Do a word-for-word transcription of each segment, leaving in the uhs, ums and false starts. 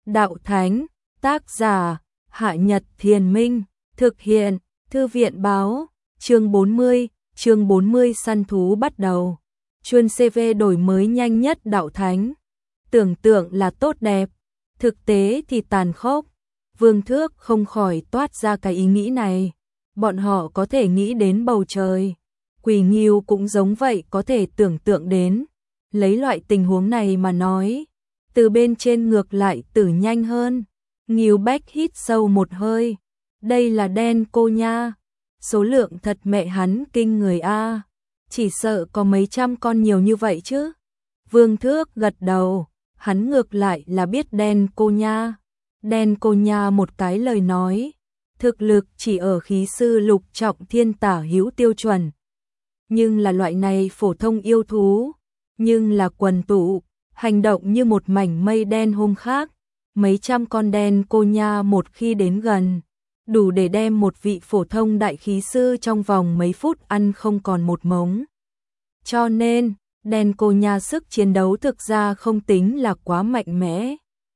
Đạo Thánh, tác giả, Hạ Nhật Thiền Minh, thực hiện, Thư viện Báo, chương bốn mươi, chương bốn mươi săn thú bắt đầu. Chuyên xê vê đổi mới nhanh nhất Đạo Thánh. Tưởng tượng là tốt đẹp, thực tế thì tàn khốc. Vương Thước không khỏi toát ra cái ý nghĩ này. Bọn họ có thể nghĩ đến bầu trời. Quỷ Nghiêu cũng giống vậy, có thể tưởng tượng đến. Lấy loại tình huống này mà nói, từ bên trên ngược lại tử nhanh hơn. Nghiêu Bách hít sâu một hơi. Đây là đen cô nha. Số lượng thật mẹ hắn kinh người a. Chỉ sợ có mấy trăm con nhiều như vậy chứ. Vương Thước gật đầu. Hắn ngược lại là biết đen cô nha. Đen cô nha một cái lời nói. Thực lực chỉ ở khí sư lục trọng thiên tả hữu tiêu chuẩn. Nhưng là loại này phổ thông yêu thú. Nhưng là quần tụ. Hành động như một mảnh mây đen hôm khác. Mấy trăm con đen cô nha một khi đến gần. Đủ để đem một vị phổ thông đại khí sư trong vòng mấy phút ăn không còn một mống. Cho nên, đen cô nha sức chiến đấu thực ra không tính là quá mạnh mẽ.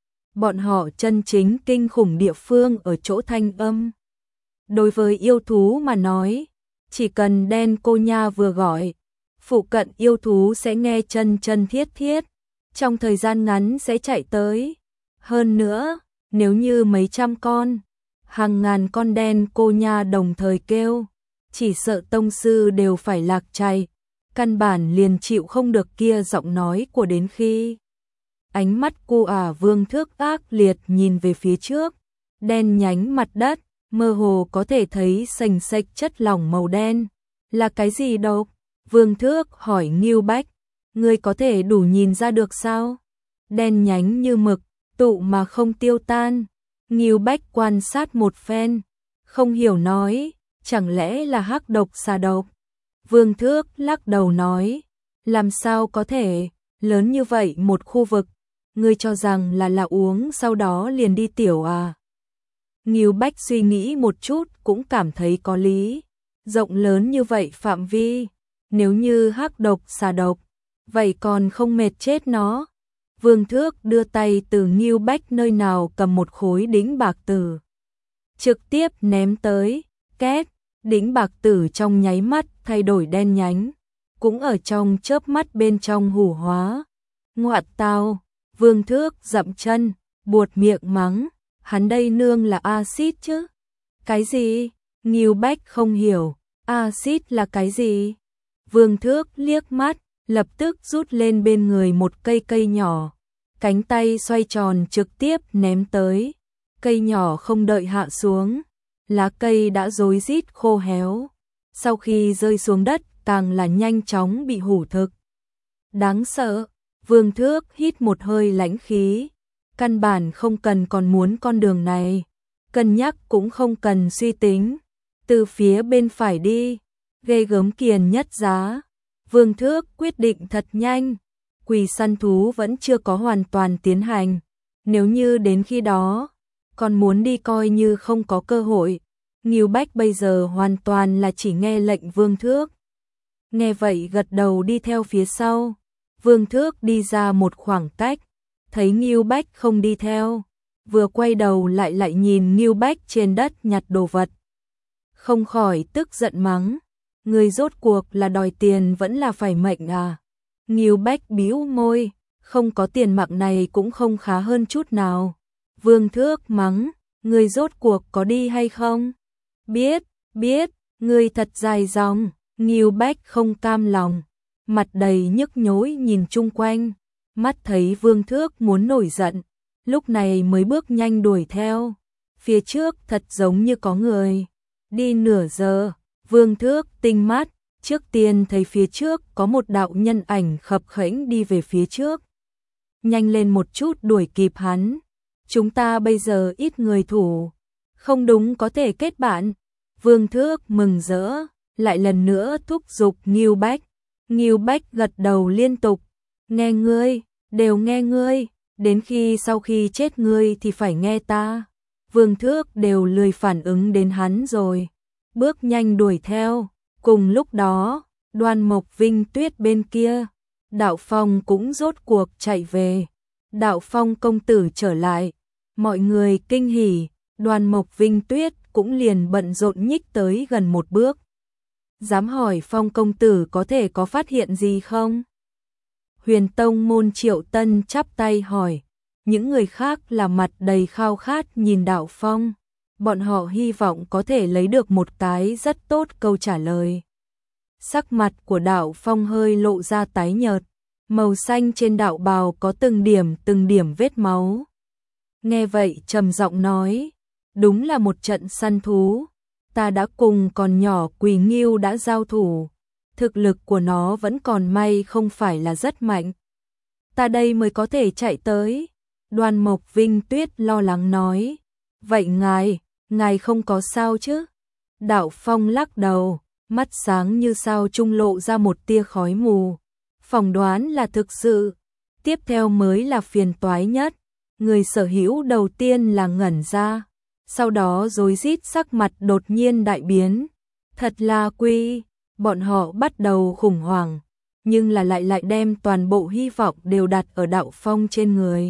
Bọn họ chân chính kinh khủng địa phương ở chỗ thanh âm. Đối với yêu thú mà nói, chỉ cần đen cô nha vừa gọi, phụ cận yêu thú sẽ nghe chân chân thiết thiết, trong thời gian ngắn sẽ chạy tới. Hơn nữa, nếu như mấy trăm con, hàng ngàn con đen cô nha đồng thời kêu, chỉ sợ tông sư đều phải lạc chạy, căn bản liền chịu không được kia giọng nói của đến khi. Ánh mắt cô ả Vương Thước ác liệt nhìn về phía trước, đen nhánh mặt đất, mơ hồ có thể thấy sành sạch chất lỏng màu đen. Là cái gì đâu? Vương Thước hỏi Nghiêu Bách, ngươi có thể đủ nhìn ra được sao? Đen nhánh như mực, tụ mà không tiêu tan. Nghiêu Bách quan sát một phen, không hiểu nói, chẳng lẽ là hắc độc xà độc? Vương Thước lắc đầu nói, làm sao có thể, lớn như vậy một khu vực, ngươi cho rằng là là uống sau đó liền đi tiểu à? Nghiêu Bách suy nghĩ một chút cũng cảm thấy có lý, rộng lớn như vậy phạm vi, nếu như hắc độc xà độc, vậy còn không mệt chết nó. Vương Thước đưa tay từ Nghiêu Bách nơi nào cầm một khối đĩnh bạc tử, trực tiếp ném tới, két, đĩnh bạc tử trong nháy mắt thay đổi đen nhánh, cũng ở trong chớp mắt bên trong hủ hóa. Ngoạn tao, Vương Thước dậm chân, buột miệng mắng, hắn đây nương là axit chứ? Cái gì? Nghiêu Bách không hiểu, axit là cái gì? Vương Thước liếc mắt, lập tức rút lên bên người một cây cây nhỏ, cánh tay xoay tròn trực tiếp ném tới. Cây nhỏ không đợi hạ xuống, lá cây đã rối rít khô héo, sau khi rơi xuống đất càng là nhanh chóng bị hủ thực. Đáng sợ, Vương Thước hít một hơi lãnh khí, căn bản không cần còn muốn con đường này, cân nhắc cũng không cần suy tính, từ phía bên phải đi, ghê gớm kiền nhất giá. Vương Thước quyết định thật nhanh, quỷ săn thú vẫn chưa có hoàn toàn tiến hành, nếu như đến khi đó, còn muốn đi coi như không có cơ hội. Nghiêu Bách bây giờ hoàn toàn là chỉ nghe lệnh Vương Thước. Nghe vậy gật đầu đi theo phía sau. Vương Thước đi ra một khoảng cách, thấy Nghiêu Bách không đi theo, vừa quay đầu lại lại nhìn Nghiêu Bách trên đất nhặt đồ vật. Không khỏi tức giận mắng, người rốt cuộc là đòi tiền vẫn là phải mệnh à? Nghiêu Bách bĩu môi, không có tiền mạng này cũng không khá hơn chút nào. Vương Thước mắng, người rốt cuộc có đi hay không? Biết, biết, người thật dài dòng. Nghiêu Bách không cam lòng, mặt đầy nhức nhối nhìn chung quanh, mắt thấy Vương Thước muốn nổi giận, lúc này mới bước nhanh đuổi theo. Phía trước thật giống như có người. Đi nửa giờ, Vương Thước tinh mắt, trước tiên thấy phía trước có một đạo nhân ảnh khập khẽnh đi về phía trước. Nhanh lên một chút đuổi kịp hắn. Chúng ta bây giờ ít người thủ, không đúng có thể kết bạn. Vương Thước mừng rỡ, lại lần nữa thúc giục Nghiêu Bách. Nghiêu Bách gật đầu liên tục, nghe ngươi, đều nghe ngươi, đến khi sau khi chết ngươi thì phải nghe ta. Vương Thước đều lười phản ứng đến hắn rồi, bước nhanh đuổi theo. Cùng lúc đó, Đoan Mộc Vinh Tuyết bên kia, Đạo Phong cũng rốt cuộc chạy về. Đạo Phong công tử trở lại, Mọi người kinh hỉ, Đoàn Mộc Vinh Tuyết cũng liền bận rộn nhích tới gần một bước. Dám hỏi Phong công tử có thể có phát hiện gì không? Huyền Tông môn Triệu Tân chắp tay hỏi. Những người khác là mặt đầy khao khát nhìn Đạo Phong. Bọn họ hy vọng có thể lấy được một cái rất tốt câu trả lời. Sắc mặt của Đạo Phong hơi lộ ra tái nhợt. Màu xanh trên đạo bào có từng điểm từng điểm vết máu. Nghe vậy trầm giọng nói. Đúng là một trận săn thú. Ta đã cùng còn nhỏ Quỳ Ngưu đã giao thủ. Thực lực của nó vẫn còn may không phải là rất mạnh. Ta đây mới có thể chạy tới. Đoàn Mộc Vinh Tuyết lo lắng nói. Vậy ngài, ngài không có sao chứ? Đạo Phong lắc đầu, mắt sáng như sao trung lộ ra một tia khói mù. Phỏng đoán là thực sự. Tiếp theo mới là phiền toái nhất. Người sở hữu đầu tiên là ngẩn ra. Sau đó rối rít sắc mặt đột nhiên đại biến. Thật là quy, bọn họ bắt đầu khủng hoảng, nhưng là lại lại đem toàn bộ hy vọng đều đặt ở Đạo Phong trên người.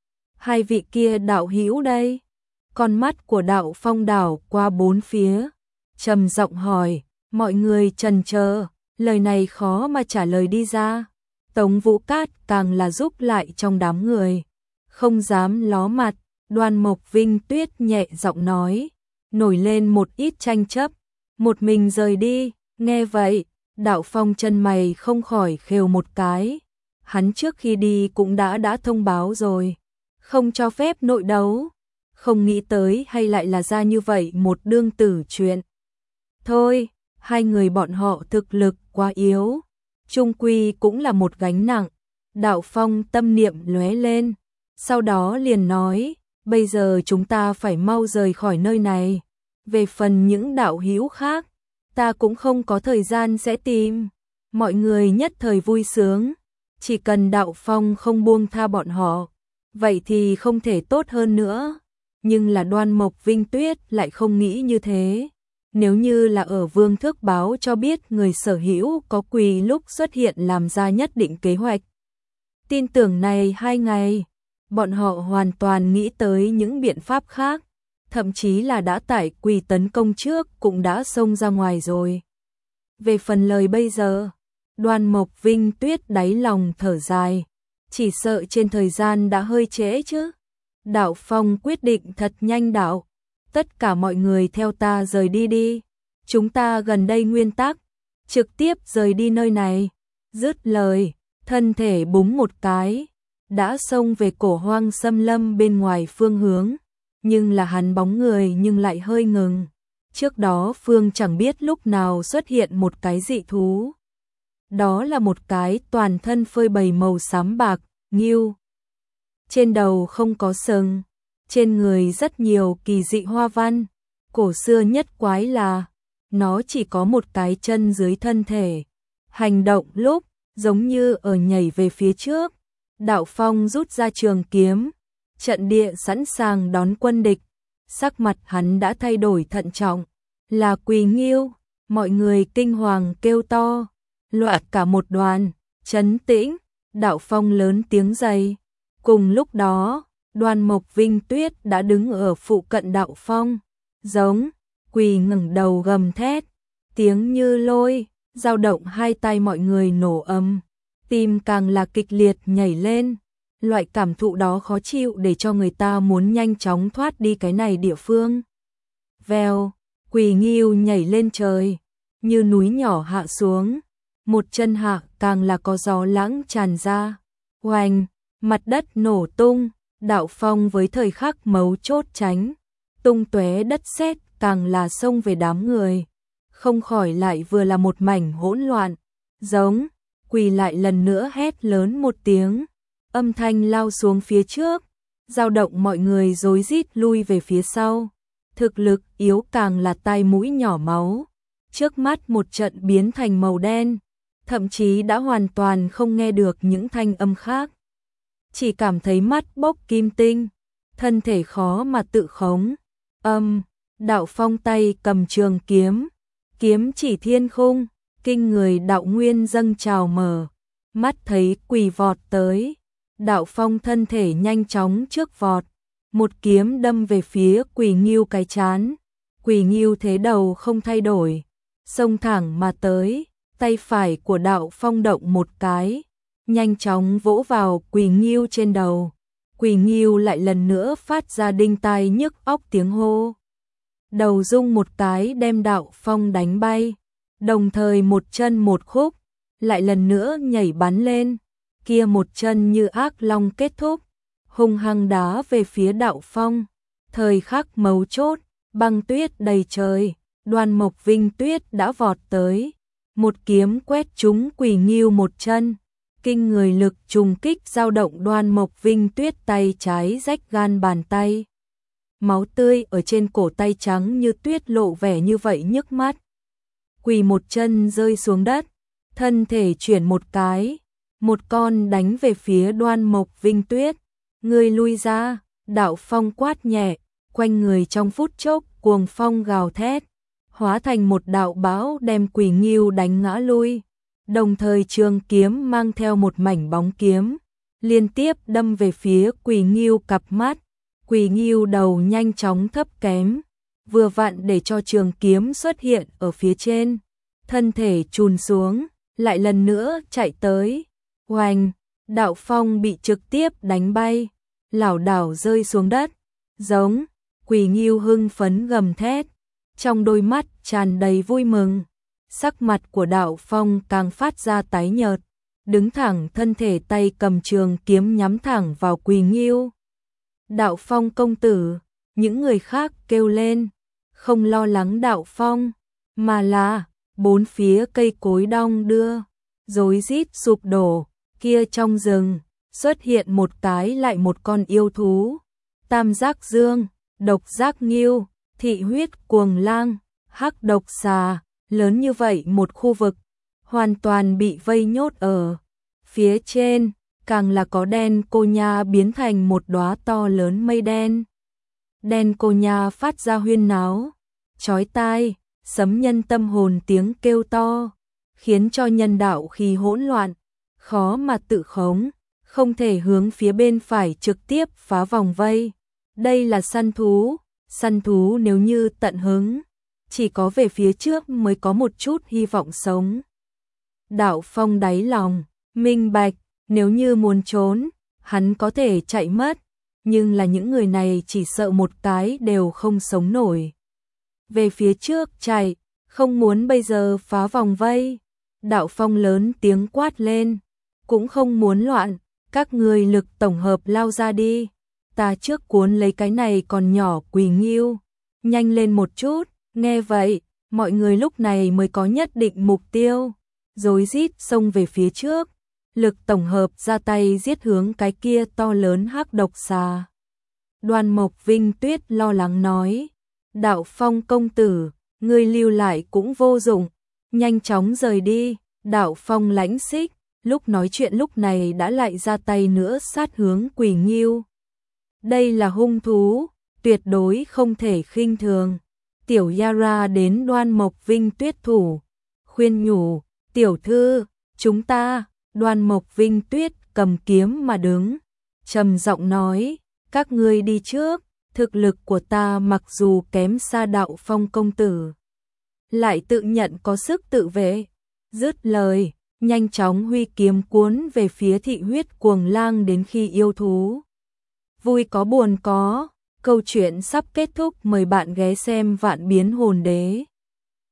Hai vị kia đạo hữu đây? Con mắt của Đạo Phong đảo qua bốn phía, trầm giọng hỏi, mọi người chần chờ, lời này khó mà trả lời đi ra. Tống Vũ Cát càng là giúp lại trong đám người, không dám ló mặt. Đoàn Mộc Vinh Tuyết nhẹ giọng nói, nổi lên một ít tranh chấp, một mình rời đi. Nghe vậy, Đạo Phong chân mày không khỏi khều một cái. Hắn trước khi đi cũng đã đã thông báo rồi, không cho phép nội đấu. Không nghĩ tới hay lại là ra như vậy một đương tử chuyện. Thôi, hai người bọn họ thực lực quá yếu, chung quy cũng là một gánh nặng. Đạo Phong tâm niệm lóe lên, sau đó liền nói, bây giờ chúng ta phải mau rời khỏi nơi này. Về phần những đạo hữu khác, ta cũng không có thời gian sẽ tìm. Mọi người nhất thời vui sướng, chỉ cần Đạo Phong không buông tha bọn họ, vậy thì không thể tốt hơn nữa. Nhưng là Đoan Mộc Vinh Tuyết lại không nghĩ như thế. Nếu như là ở Vương Thước báo cho biết người sở hữu có Quỳ lúc xuất hiện làm ra nhất định kế hoạch. Tin tưởng này hai ngày, bọn họ hoàn toàn nghĩ tới những biện pháp khác, thậm chí là đã tải Quỳ tấn công trước cũng đã xông ra ngoài rồi. Về phần lời bây giờ, Đoan Mộc Vinh Tuyết đáy lòng thở dài, chỉ sợ trên thời gian đã hơi trễ chứ. Đạo Phong quyết định thật nhanh đạo, tất cả mọi người theo ta rời đi đi, chúng ta gần đây nguyên tắc, trực tiếp rời đi nơi này. Dứt lời, thân thể búng một cái, đã xông về cổ hoang xâm lâm bên ngoài phương hướng, nhưng là hắn bóng người nhưng lại hơi ngừng. Trước đó Phương chẳng biết lúc nào xuất hiện một cái dị thú. Đó là một cái toàn thân phơi bày màu xám bạc, ngưu. Trên đầu không có sừng, trên người rất nhiều kỳ dị hoa văn. Cổ xưa nhất quái là, nó chỉ có một cái chân dưới thân thể. Hành động lúc, giống như ở nhảy về phía trước. Đạo Phong rút ra trường kiếm, trận địa sẵn sàng đón quân địch. Sắc mặt hắn đã thay đổi thận trọng. Là Quỳ Ngưu, mọi người kinh hoàng kêu to. Loạt cả một đoàn, trấn tĩnh, Đạo Phong lớn tiếng dày. Cùng lúc đó, Đoan Mộc Vinh Tuyết đã đứng ở phụ cận Đạo Phong. Giống, Quỳ ngẩng đầu gầm thét, tiếng như lôi, dao động hai tay mọi người nổ ầm, tim càng là kịch liệt nhảy lên. Loại cảm thụ đó khó chịu để cho người ta muốn nhanh chóng thoát đi cái này địa phương. Vèo, Quỳ Ngưu nhảy lên trời, như núi nhỏ hạ xuống. Một chân hạ càng là có gió lãng tràn ra. Oanh, mặt đất nổ tung, Đạo Phong với thời khắc mấu chốt tránh, tung tóe đất sét càng là xông về đám người. Không khỏi lại vừa là một mảnh hỗn loạn. Giống, Quỳ lại lần nữa hét lớn một tiếng, âm thanh lao xuống phía trước, dao động mọi người rối rít lui về phía sau. Thực lực yếu càng là tai mũi nhỏ máu. Trước mắt một trận biến thành màu đen, thậm chí đã hoàn toàn không nghe được những thanh âm khác. Chỉ cảm thấy mắt bốc kim tinh, thân thể khó mà tự khống. Âm, Đạo Phong tay cầm trường kiếm, kiếm chỉ thiên khung, kinh người đạo nguyên dâng trào mở. Mắt thấy Quỳ vọt tới, Đạo Phong thân thể nhanh chóng trước vọt, một kiếm đâm về phía Quỳ Ngưu cái trán. Quỳ Ngưu thế đầu không thay đổi, xông thẳng mà tới, tay phải của Đạo Phong động một cái, nhanh chóng vỗ vào Quỳ Ngưu trên đầu. Quỳ Ngưu lại lần nữa phát ra đinh tai nhức óc tiếng hô. Đầu rung một cái đem Đạo Phong đánh bay, đồng thời một chân một khúc, lại lần nữa nhảy bắn lên, kia một chân như ác long kết thúc, hung hăng đá về phía Đạo Phong. Thời khắc mấu chốt, băng tuyết đầy trời, Đoan Mộc Vinh Tuyết đã vọt tới, một kiếm quét trúng Quỳ Ngưu một chân, kinh người lực trùng kích dao động Đoan Mộc Vinh Tuyết tay trái rách gan bàn tay. Máu tươi ở trên cổ tay trắng như tuyết lộ vẻ như vậy nhức mắt. Quỳ một chân rơi xuống đất, thân thể chuyển một cái, một con đánh về phía Đoan Mộc Vinh Tuyết. Ngươi lui ra, Đạo Phong quát nhẹ, quanh người trong phút chốc cuồng phong gào thét, hóa thành một đạo bão đem Quỳ Ngưu đánh ngã lui. Đồng thời trường kiếm mang theo một mảnh bóng kiếm, liên tiếp đâm về phía Quỳ Ngưu cặp mắt. Quỳ Ngưu đầu nhanh chóng thấp kém, vừa vặn để cho trường kiếm xuất hiện ở phía trên, thân thể chùn xuống, lại lần nữa chạy tới. Oanh, Đạo Phong bị trực tiếp đánh bay, lảo đảo rơi xuống đất, giống. Quỳ Ngưu hưng phấn gầm thét, trong đôi mắt tràn đầy vui mừng. Sắc mặt của Đạo Phong càng phát ra tái nhợt, đứng thẳng thân thể, tay cầm trường kiếm nhắm thẳng vào Quỳ Ngưu. Đạo Phong công tử, những người khác kêu lên, không lo lắng Đạo Phong, mà là bốn phía cây cối đong đưa, rối rít sụp đổ. Kia trong rừng xuất hiện một cái lại một con yêu thú, Tam Giác Dương, Độc Giác Ngưu, Thị Huyết Cuồng Lang, Hắc Độc Xà. Lớn như vậy một khu vực, hoàn toàn bị vây nhốt ở phía trên, càng là có đen cô nha biến thành một đóa to lớn mây đen. Đen cô nha phát ra huyên náo, chói tai, sấm nhân tâm hồn tiếng kêu to, khiến cho nhân đạo khi hỗn loạn, khó mà tự khống, không thể hướng phía bên phải trực tiếp phá vòng vây. Đây là săn thú, săn thú nếu như tận hứng, chỉ có về phía trước mới có một chút hy vọng sống. Đạo Phong đáy lòng minh bạch, nếu như muốn trốn, hắn có thể chạy mất, nhưng là những người này chỉ sợ một cái đều không sống nổi. Về phía trước chạy, không muốn bây giờ phá vòng vây. Đạo Phong lớn tiếng quát lên, cũng không muốn loạn, các người lực tổng hợp lao ra đi, ta trước cuốn lấy cái này còn nhỏ Quỳ Ngưu, nhanh lên một chút. Nghe vậy, mọi người lúc này mới có nhất định mục tiêu, rối rít xông về phía trước, lực tổng hợp ra tay giết hướng cái kia to lớn hắc độc xà. Đoan Mộc Vinh Tuyết lo lắng nói, Đạo Phong công tử, ngươi lưu lại cũng vô dụng, nhanh chóng rời đi. Đạo Phong lãnh xích, lúc nói chuyện lúc này đã lại ra tay nữa sát hướng Quỳ Ngưu. Đây là hung thú, tuyệt đối không thể khinh thường. Tiểu Yara đến Đoan Mộc Vinh Tuyết thủ, khuyên nhủ, tiểu thư, chúng ta. Đoan Mộc Vinh Tuyết cầm kiếm mà đứng, trầm giọng nói, các ngươi đi trước, thực lực của ta mặc dù kém xa Đạo Phong công tử, lại tự nhận có sức tự vệ. Dứt lời, nhanh chóng huy kiếm cuốn về phía Thị Huyết Cuồng Lang. Đến khi yêu thú vui có buồn có, câu chuyện sắp kết thúc, mời bạn ghé xem Vạn Biến Hồn Đế.